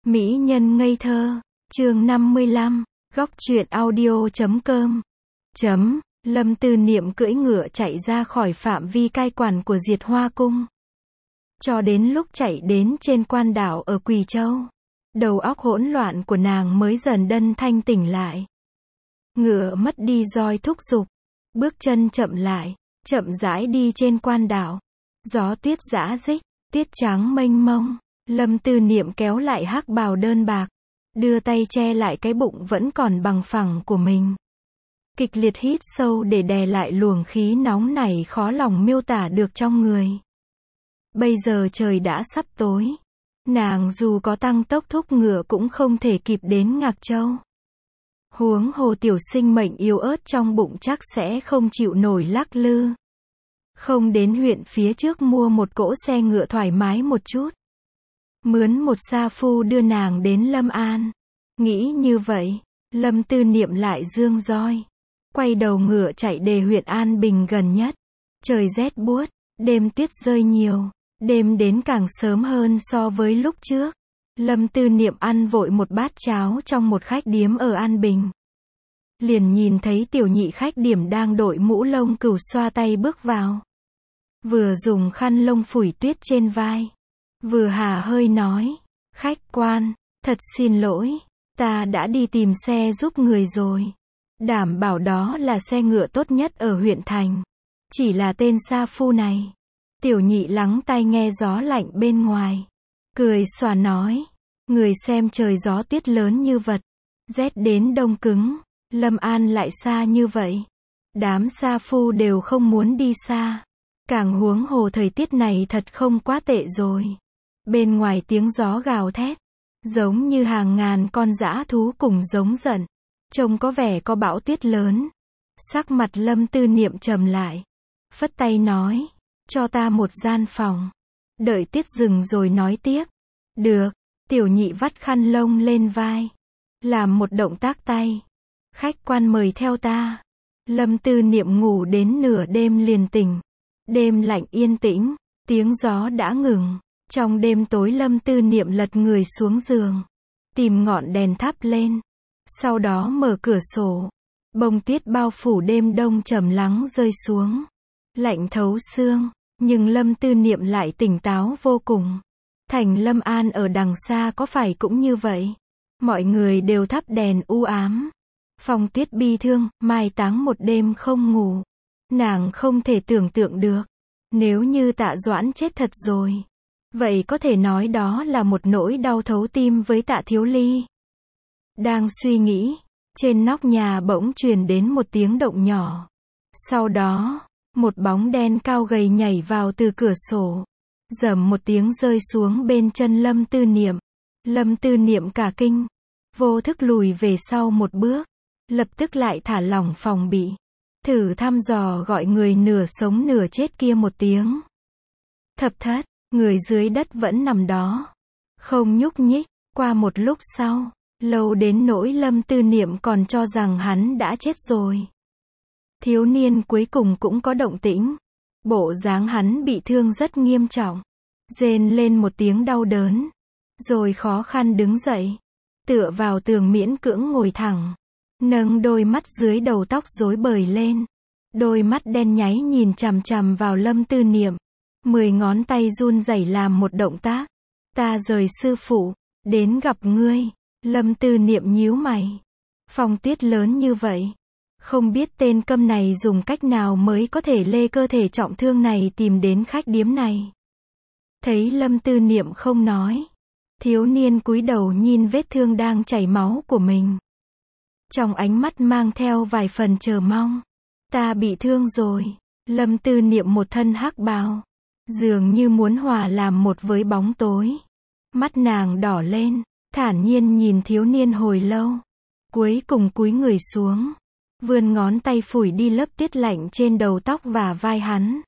Mỹ nhân ngây thơ, chương 55, góc truyện audio.com. Lâm Tư Niệm cưỡi ngựa chạy ra khỏi phạm vi cai quản của Diệt Hoa Cung. Cho đến lúc chạy đến trên quan đảo ở Quỳ Châu, đầu óc hỗn loạn của nàng mới dần đân thanh tỉnh lại. Ngựa mất đi roi thúc giục, bước chân chậm lại, chậm rãi đi trên quan đảo. Gió tuyết rã rích, tuyết trắng mênh mông. Lâm Tư Niệm kéo lại hắc bào đơn bạc, đưa tay che lại cái bụng vẫn còn bằng phẳng của mình. Kịch liệt hít sâu để đè lại luồng khí nóng này khó lòng miêu tả được trong người. Bây giờ trời đã sắp tối. Nàng dù có tăng tốc thúc ngựa cũng không thể kịp đến Ngạc Châu. Huống hồ tiểu sinh mệnh yếu ớt trong bụng chắc sẽ không chịu nổi lắc lư. Không đến huyện phía trước mua một cỗ xe ngựa thoải mái một chút. Mướn một sa phu đưa nàng đến Lâm An. Nghĩ như vậy, Lâm Tư Niệm lại dương roi. Quay đầu ngựa chạy đề huyện An Bình gần nhất. Trời rét buốt, đêm tuyết rơi nhiều. Đêm đến càng sớm hơn so với lúc trước. Lâm Tư Niệm ăn vội một bát cháo trong một khách điếm ở An Bình. Liền nhìn thấy tiểu nhị khách điểm đang đội mũ lông cừu xoa tay bước vào. Vừa dùng khăn lông phủi tuyết trên vai. Vừa hả hơi nói, khách quan, thật xin lỗi, ta đã đi tìm xe giúp người rồi. Đảm bảo đó là xe ngựa tốt nhất ở huyện thành. Chỉ là tên sa phu này. Tiểu nhị lắng tai nghe gió lạnh bên ngoài. Cười xòa nói, người xem trời gió tuyết lớn như vật. Rét đến đông cứng, Lâm An lại xa như vậy. Đám sa phu đều không muốn đi xa. Càng huống hồ thời tiết này thật không quá tệ rồi. Bên ngoài tiếng gió gào thét, giống như hàng ngàn con dã thú cùng giống giận. Trông có vẻ có bão tuyết lớn. Sắc mặt Lâm Tư Niệm trầm lại. Phất tay nói, cho ta một gian phòng. Đợi tuyết dừng rồi nói tiếp. Được, tiểu nhị vắt khăn lông lên vai. Làm một động tác tay. Khách quan mời theo ta. Lâm Tư Niệm ngủ đến nửa đêm liền tỉnh. Đêm lạnh yên tĩnh, tiếng gió đã ngừng. Trong đêm tối Lâm Tư Niệm lật người xuống giường. Tìm ngọn đèn thắp lên. Sau đó mở cửa sổ. Bông tuyết bao phủ đêm đông trầm lắng rơi xuống. Lạnh thấu xương, nhưng Lâm Tư Niệm lại tỉnh táo vô cùng. Thành Lâm An ở đằng xa có phải cũng như vậy? Mọi người đều thắp đèn u ám. Phong tuyết bi thương, mai táng một đêm không ngủ. Nàng không thể tưởng tượng được. Nếu như Tạ Doãn chết thật rồi. Vậy có thể nói đó là một nỗi đau thấu tim với Tạ Thiếu Ly. Đang suy nghĩ, trên nóc nhà bỗng truyền đến một tiếng động nhỏ. Sau đó, một bóng đen cao gầy nhảy vào từ cửa sổ. Rầm một tiếng rơi xuống bên chân Lâm Tư Niệm. Lâm Tư Niệm cả kinh. Vô thức lùi về sau một bước. Lập tức lại thả lỏng phòng bị. Thử thăm dò gọi người nửa sống nửa chết kia một tiếng. Thập thất, người dưới đất vẫn nằm đó. Không nhúc nhích. Qua một lúc sau, lâu đến nỗi Lâm Tư Niệm còn cho rằng hắn đã chết rồi. Thiếu niên cuối cùng cũng có động tĩnh. Bộ dáng hắn bị thương rất nghiêm trọng. Rên lên một tiếng đau đớn. Rồi khó khăn đứng dậy. Tựa vào tường miễn cưỡng ngồi thẳng. Nâng đôi mắt dưới đầu tóc rối bời lên. Đôi mắt đen nháy nhìn chằm chằm vào Lâm Tư Niệm. 10 ngón tay run rẩy làm một động tác. Ta rời sư phụ, đến gặp ngươi. Lâm Tư Niệm nhíu mày. Phong tuyết lớn như vậy. Không biết tên câm này dùng cách nào mới có thể lê cơ thể trọng thương này tìm đến khách điếm này. Thấy Lâm Tư Niệm không nói. Thiếu niên cúi đầu nhìn vết thương đang chảy máu của mình. Trong ánh mắt mang theo vài phần chờ mong. Ta bị thương rồi. Lâm Tư Niệm một thân hắc bào. Dường như muốn hòa làm một với bóng tối. Mắt nàng đỏ lên. Thản nhiên nhìn thiếu niên hồi lâu. Cuối cùng cúi người xuống. Vươn ngón tay phủi đi lớp tuyết lạnh trên đầu tóc và vai hắn.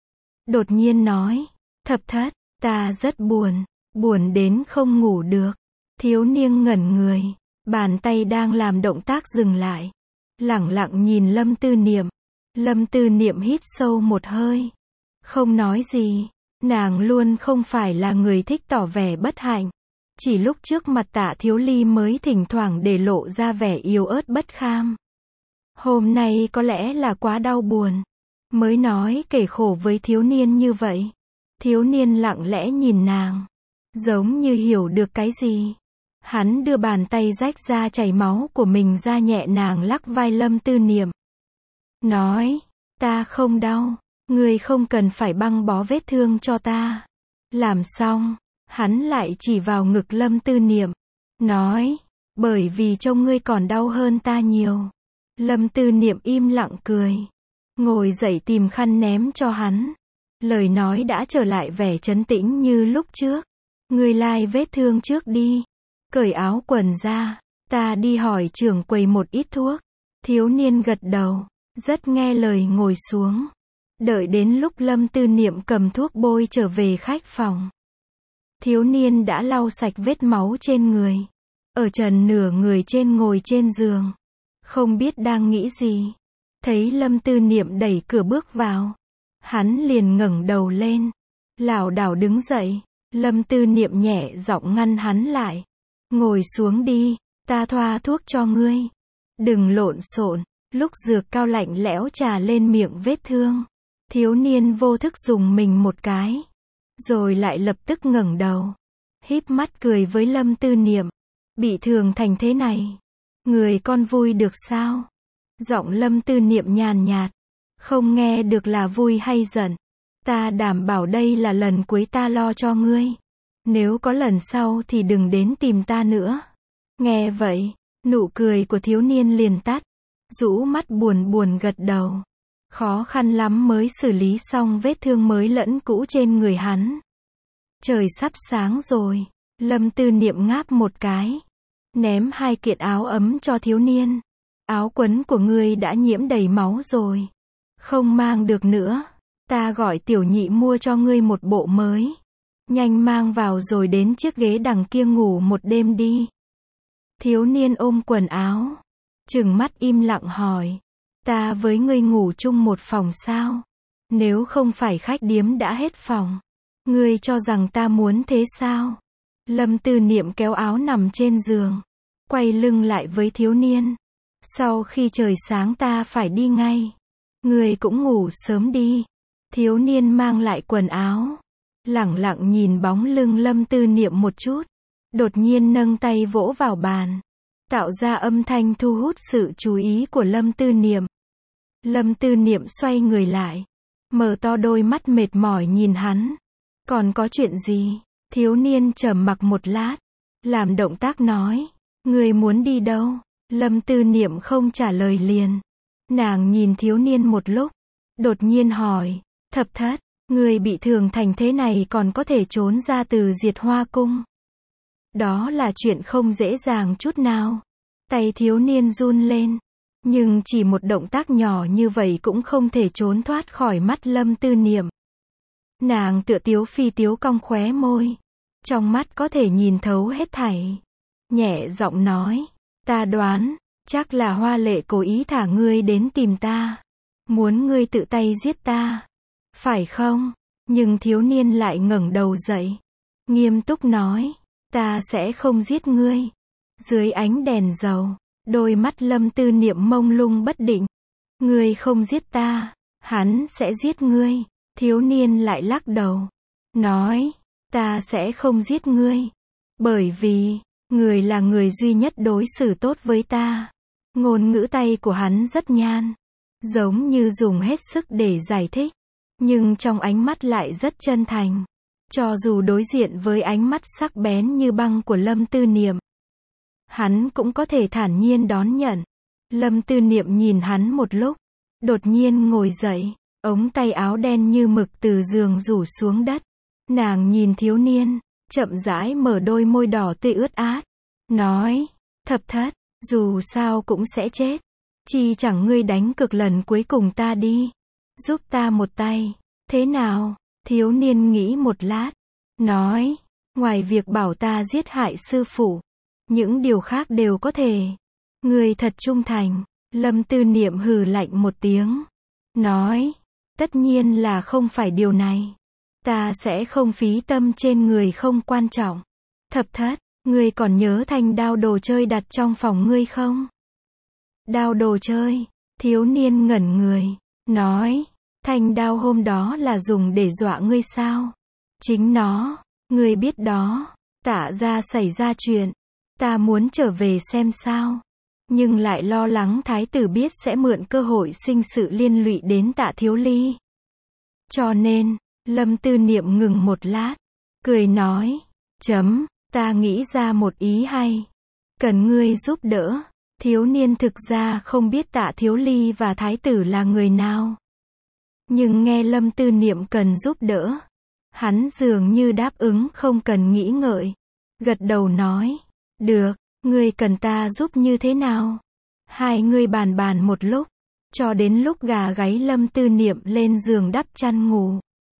Đột nhiên nói. Thập thất, ta rất buồn. Buồn đến không ngủ được. Thiếu niên ngẩn người. Bàn tay đang làm động tác dừng lại. Lẳng lặng nhìn Lâm Tư Niệm. Lâm Tư Niệm hít sâu một hơi. Không nói gì. Nàng luôn không phải là người thích tỏ vẻ bất hạnh. Chỉ lúc trước mặt Tạ Thiếu Ly mới thỉnh thoảng để lộ ra vẻ yếu ớt bất kham. Hôm nay có lẽ là quá đau buồn, mới nói kể khổ với thiếu niên như vậy. Thiếu niên lặng lẽ nhìn nàng, giống như hiểu được cái gì. Hắn đưa bàn tay rách ra chảy máu của mình ra nhẹ nàng lắc vai Lâm Tư Niệm. Nói, ta không đau, ngươi không cần phải băng bó vết thương cho ta. Làm xong, hắn lại chỉ vào ngực Lâm Tư Niệm. Nói, bởi vì trông ngươi còn đau hơn ta nhiều. Lâm Tư Niệm im lặng cười. Ngồi dậy tìm khăn ném cho hắn. Lời nói đã trở lại vẻ trấn tĩnh như lúc trước. Ngươi lai vết thương trước đi. Cởi áo quần ra. Ta đi hỏi trưởng quầy một ít thuốc. Thiếu niên gật đầu. Rất nghe lời ngồi xuống. Đợi đến lúc Lâm Tư Niệm cầm thuốc bôi trở về khách phòng. Thiếu niên đã lau sạch vết máu trên người. Ở trần nửa người trên ngồi trên giường. Không biết đang nghĩ gì. Thấy Lâm Tư Niệm đẩy cửa bước vào. Hắn liền ngẩng đầu lên. Lảo đảo đứng dậy. Lâm Tư Niệm nhẹ giọng ngăn hắn lại. Ngồi xuống đi, ta thoa thuốc cho ngươi. Đừng lộn xộn. Lúc dược cao lạnh lẽo trà lên miệng vết thương. Thiếu niên vô thức dùng mình một cái. Rồi lại lập tức ngẩng đầu. Híp mắt cười với Lâm Tư Niệm. Bị thương thành thế này. Người con vui được sao? Giọng Lâm Tư Niệm nhàn nhạt. Không nghe được là vui hay giận. Ta đảm bảo đây là lần cuối ta lo cho ngươi. Nếu có lần sau thì đừng đến tìm ta nữa. Nghe vậy, nụ cười của thiếu niên liền tắt. Rũ mắt buồn buồn gật đầu. Khó khăn lắm mới xử lý xong vết thương mới lẫn cũ trên người hắn. Trời sắp sáng rồi. Lâm Tư Niệm ngáp một cái. Ném 2 kiện áo ấm cho thiếu niên. Áo quấn của ngươi đã nhiễm đầy máu rồi. Không mang được nữa. Ta gọi tiểu nhị mua cho ngươi một bộ mới. Nhanh mang vào rồi đến chiếc ghế đằng kia ngủ một đêm đi. Thiếu niên ôm quần áo. Trừng mắt im lặng hỏi. Ta với ngươi ngủ chung một phòng sao? Nếu không phải khách điếm đã hết phòng. Ngươi cho rằng ta muốn thế sao? Lâm Tư Niệm kéo áo nằm trên giường. Quay lưng lại với thiếu niên. Sau khi trời sáng ta phải đi ngay. Ngươi cũng ngủ sớm đi. Thiếu niên mang lại quần áo. Lẳng lặng nhìn bóng lưng Lâm Tư Niệm một chút. Đột nhiên nâng tay vỗ vào bàn. Tạo ra âm thanh thu hút sự chú ý của Lâm Tư Niệm. Lâm Tư Niệm xoay người lại. Mở to đôi mắt mệt mỏi nhìn hắn. Còn có chuyện gì? Thiếu niên trầm mặc một lát. Làm động tác nói. Người muốn đi đâu? Lâm Tư Niệm không trả lời liền. Nàng nhìn thiếu niên một lúc. Đột nhiên hỏi. Thập thất, người bị thương thành thế này còn có thể trốn ra từ Diệt Hoa Cung. Đó là chuyện không dễ dàng chút nào. Tay thiếu niên run lên. Nhưng chỉ một động tác nhỏ như vậy cũng không thể trốn thoát khỏi mắt Lâm Tư Niệm. Nàng tựa tiếu phi tiếu cong khóe môi. Trong mắt có thể nhìn thấu hết thảy. Nhẹ giọng nói. Ta đoán, chắc là Hoa Lệ cố ý thả ngươi đến tìm ta. Muốn ngươi tự tay giết ta. Phải không? Nhưng thiếu niên lại ngẩng đầu dậy. Nghiêm túc nói. Ta sẽ không giết ngươi. Dưới ánh đèn dầu. Đôi mắt Lâm Tư Niệm mông lung bất định. Ngươi không giết ta. Hắn sẽ giết ngươi. Thiếu niên lại lắc đầu. Nói. Ta sẽ không giết ngươi. Bởi vì, người là người duy nhất đối xử tốt với ta. Ngôn ngữ tay của hắn rất nhan. Giống như dùng hết sức để giải thích. Nhưng trong ánh mắt lại rất chân thành. Cho dù đối diện với ánh mắt sắc bén như băng của Lâm Tư Niệm. Hắn cũng có thể thản nhiên đón nhận. Lâm Tư Niệm nhìn hắn một lúc. Đột nhiên ngồi dậy. Ống tay áo đen như mực từ giường rủ xuống đất. Nàng nhìn thiếu niên. Chậm rãi mở đôi môi đỏ tươi ướt át. Nói. Thập thất. Dù sao cũng sẽ chết. Chi chẳng ngươi đánh cược lần cuối cùng ta đi. Giúp ta một tay. Thế nào? Thiếu niên nghĩ một lát. Nói. Ngoài việc bảo ta giết hại sư phụ. Những điều khác đều có thể. Ngươi thật trung thành. Lâm Tư Niệm hừ lạnh một tiếng. Nói. Tất nhiên là không phải điều này. Ta sẽ không phí tâm trên người không quan trọng. Thập thất. Ngươi còn nhớ thanh đao đồ chơi đặt trong phòng ngươi không? Đao đồ chơi, thiếu niên ngẩn người, nói, thanh đao hôm đó là dùng để dọa ngươi sao? Chính nó, ngươi biết đó, Tạ gia xảy ra chuyện, ta muốn trở về xem sao. Nhưng lại lo lắng thái tử biết sẽ mượn cơ hội sinh sự liên lụy đến Tạ Thiếu Ly. Cho nên, Lâm Tư Niệm ngừng một lát, cười nói, ta nghĩ ra một ý hay. Cần ngươi giúp đỡ. Thiếu niên thực ra không biết Tạ Thiếu Ly và thái tử là người nào. Nhưng nghe Lâm Tư Niệm cần giúp đỡ, hắn dường như đáp ứng không cần nghĩ ngợi. Gật đầu nói, được, ngươi cần ta giúp như thế nào? Hai người bàn bàn một lúc, cho đến lúc gà gáy Lâm Tư Niệm lên giường đắp chăn ngủ.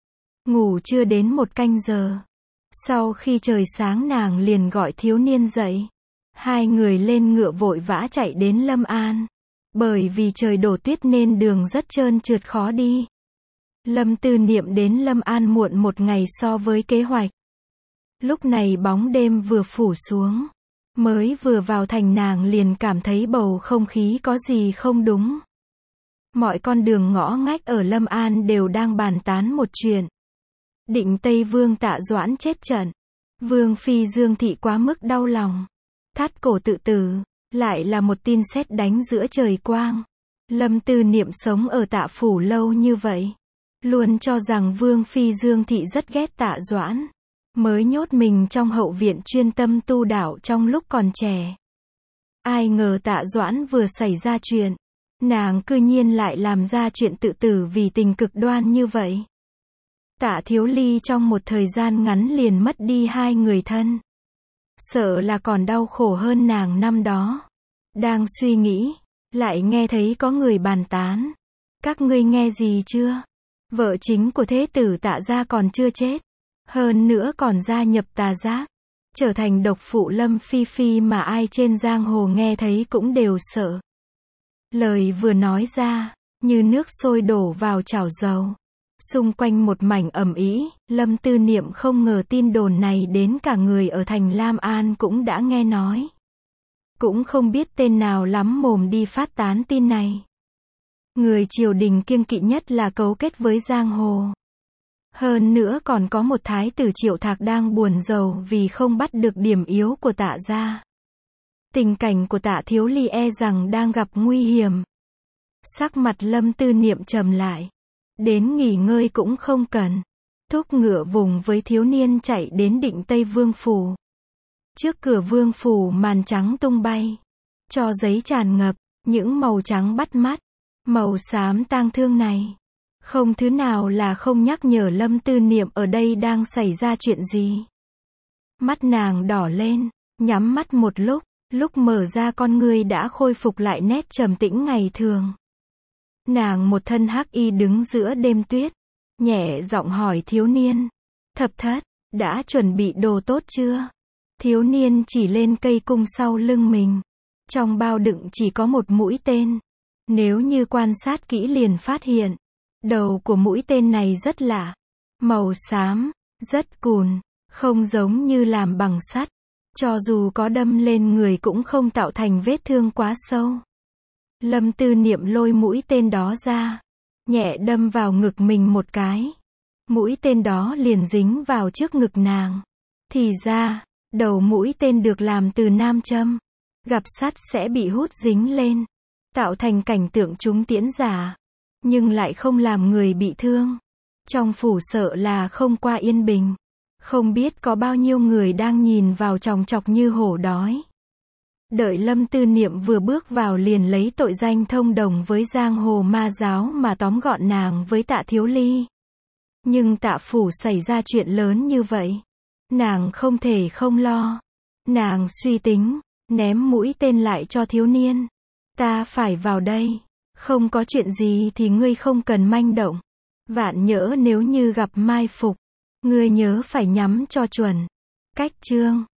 Ngủ chưa đến 1 canh giờ. Sau khi trời sáng nàng liền gọi thiếu niên dậy. Hai người lên ngựa vội vã chạy đến Lâm An. Bởi vì trời đổ tuyết nên đường rất trơn trượt khó đi. Lâm Tư Niệm đến Lâm An muộn 1 ngày so với kế hoạch. Lúc này bóng đêm vừa phủ xuống. Mới vừa vào thành nàng liền cảm thấy bầu không khí có gì không đúng. Mọi con đường ngõ ngách ở Lâm An đều đang bàn tán một chuyện. Định Tây Vương Tạ Doãn chết trận. Vương phi Dương Thị quá mức đau lòng. Thắt cổ tự tử. Lại là một tin sét đánh giữa trời quang. Lâm Tư Niệm sống ở Tạ phủ lâu như vậy. Luôn cho rằng Vương phi Dương Thị rất ghét Tạ Doãn. Mới nhốt mình trong hậu viện chuyên tâm tu đạo trong lúc còn trẻ. Ai ngờ Tạ Doãn vừa xảy ra chuyện. Nàng cư nhiên lại làm ra chuyện tự tử vì tình cực đoan như vậy. Tạ Thiếu Ly trong một thời gian ngắn liền mất đi 2 người thân. Sợ là còn đau khổ hơn nàng năm đó. Đang suy nghĩ, lại nghe thấy có người bàn tán. Các ngươi nghe gì chưa? Vợ chính của thế tử Tạ gia còn chưa chết. Hơn nữa còn gia nhập tà giác. Trở thành độc phụ Lâm Phi Phi mà ai trên giang hồ nghe thấy cũng đều sợ. Lời vừa nói ra, như nước sôi đổ vào chảo dầu. Xung quanh một mảnh ầm ĩ, Lâm Tư Niệm không ngờ tin đồn này đến cả người ở thành Lam An cũng đã nghe nói. Cũng không biết tên nào lắm mồm đi phát tán tin này. Người triều đình kiêng kỵ nhất là cấu kết với giang hồ. Hơn nữa còn có một thái tử Triệu Thạc đang buồn rầu vì không bắt được điểm yếu của Tạ gia. Tình cảnh của Tạ Thiếu Ly e rằng đang gặp nguy hiểm. Sắc mặt Lâm Tư Niệm trầm lại. Đến nghỉ ngơi cũng không cần. Thúc ngựa vùng với thiếu niên chạy đến Định Tây Vương phủ. Trước cửa vương phủ màn trắng tung bay. Cho giấy tràn ngập, những màu trắng bắt mắt. Màu xám tang thương này. Không thứ nào là không nhắc nhở Lâm Tư Niệm ở đây đang xảy ra chuyện gì. Mắt nàng đỏ lên, nhắm mắt một lúc mở ra con ngươi đã khôi phục lại nét trầm tĩnh ngày thường. Nàng một thân hắc y đứng giữa đêm tuyết, nhẹ giọng hỏi thiếu niên, Thập thất, đã chuẩn bị đồ tốt chưa? Thiếu niên chỉ lên cây cung sau lưng mình. Trong bao đựng chỉ có một mũi tên. Nếu như quan sát kỹ liền phát hiện, đầu của mũi tên này rất lạ. Màu xám, rất cùn, không giống như làm bằng sắt. Cho dù có đâm lên người cũng không tạo thành vết thương quá sâu. Lâm Tư Niệm lôi mũi tên đó ra, nhẹ đâm vào ngực mình một cái. Mũi tên đó liền dính vào trước ngực nàng. Thì ra, đầu mũi tên được làm từ nam châm. Gặp sắt sẽ bị hút dính lên, tạo thành cảnh tượng trúng tiễn giả. Nhưng lại không làm người bị thương. Trong phủ sợ là không qua yên bình. Không biết có bao nhiêu người đang nhìn vào chòng chọc như hổ đói. Đợi Lâm Tư Niệm vừa bước vào liền lấy tội danh thông đồng với giang hồ ma giáo mà tóm gọn nàng với Tạ Thiếu Ly. Nhưng Tạ phủ xảy ra chuyện lớn như vậy, nàng không thể không lo. Nàng suy tính, ném mũi tên lại cho thiếu niên. Ta phải vào đây. Không có chuyện gì thì ngươi không cần manh động. Vạn nhỡ nếu như gặp mai phục, ngươi nhớ phải nhắm cho chuẩn. Cách chương